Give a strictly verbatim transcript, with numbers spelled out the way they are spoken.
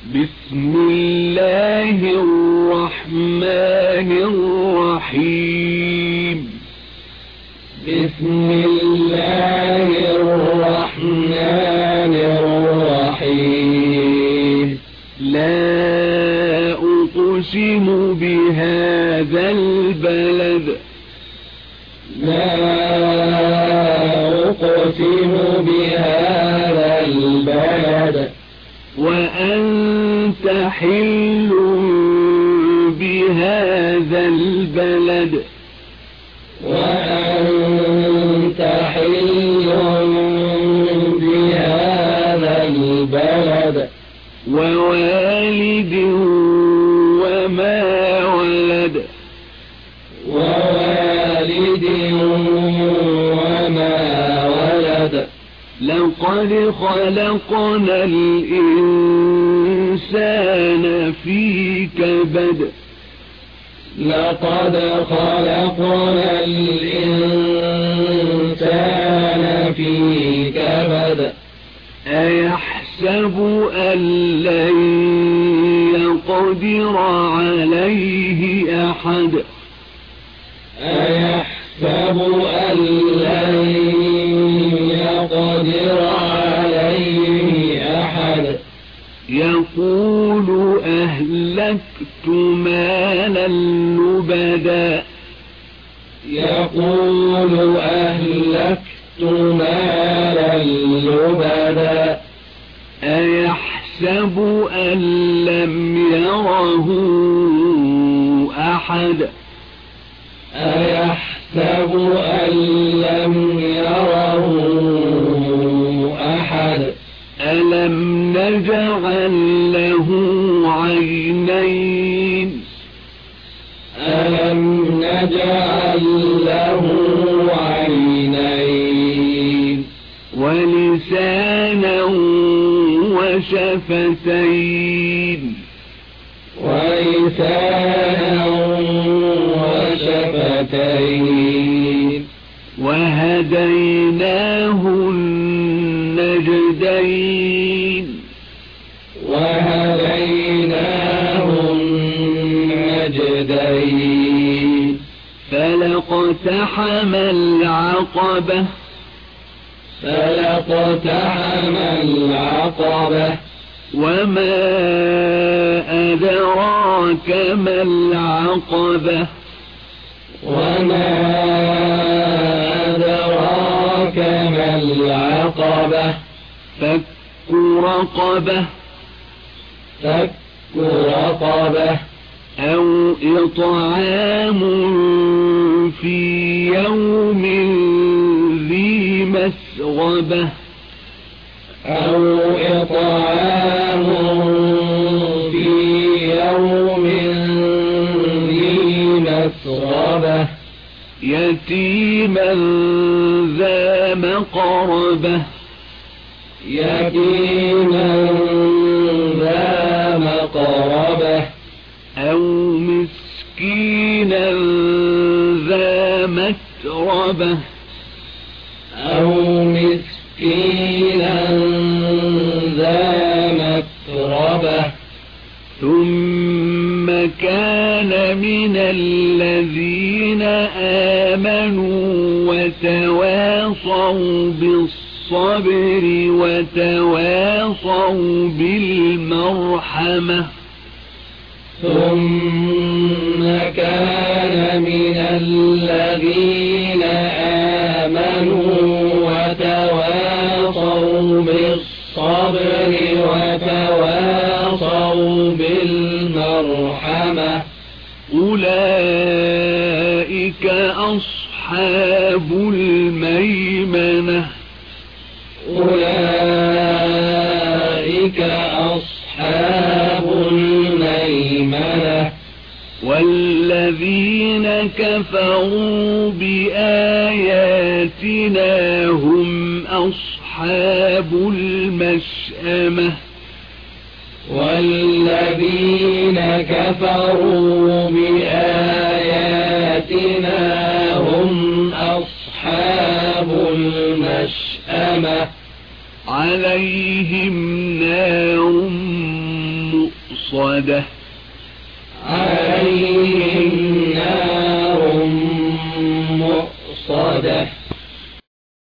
بسم الله الرحمن الرحيم بسم الله الرحمن الرحيم لا أقسم بهذا البلد لا أقسم بهذا البلد وأنت حل بهذا البلد وأنت حل بهذا البلد ووالد وما ولد ووالد وما ولد لقد خلقنا الإنسان في كبد لقد خلقنا الإنسان في كبد أيحسب أن لن يقدر عليه أحد أيحسب أن لن يقدر عليه أحد يقول أهلكت مالا لبدا يقول أهلكت مالا لبدا أيحسب أن لم يره أحد أيحسب أن لم يره أحد ألم نجعل له عينين ألم نجعل له عينين ولسانا وشفتين ولسانا وشفتين وهديناه النجدين وهديناه النجدين فلاقتحم العقبة فلاقتحم العقبة وما أدراك ما العقبة وما أدراك ما العقبة فك رقبة فك رقبة أو إطعام في يوم ذي مسغبة أو إطعام في يوم ذي مسغبة يتيما ذا مقربة يتيما ذا مقربة أو مسكينا ذا متربة أو مسكينا ذا متربة ثم كان من الذين آمنوا وتواصوا بالصبر وتواصوا بالمرحمة ثم كان من الذين آمنوا وتواصوا بالصبر وتواصوا بالمرحمة أولئك أصحاب الميمنة أولئك أصحاب الميمنة والذين كفروا بآياتنا هم أصحاب المشأمة والذين كفروا بآياتنا هم أصحاب المشأمة عليهم نار مؤصدة عليهم نار مؤصدة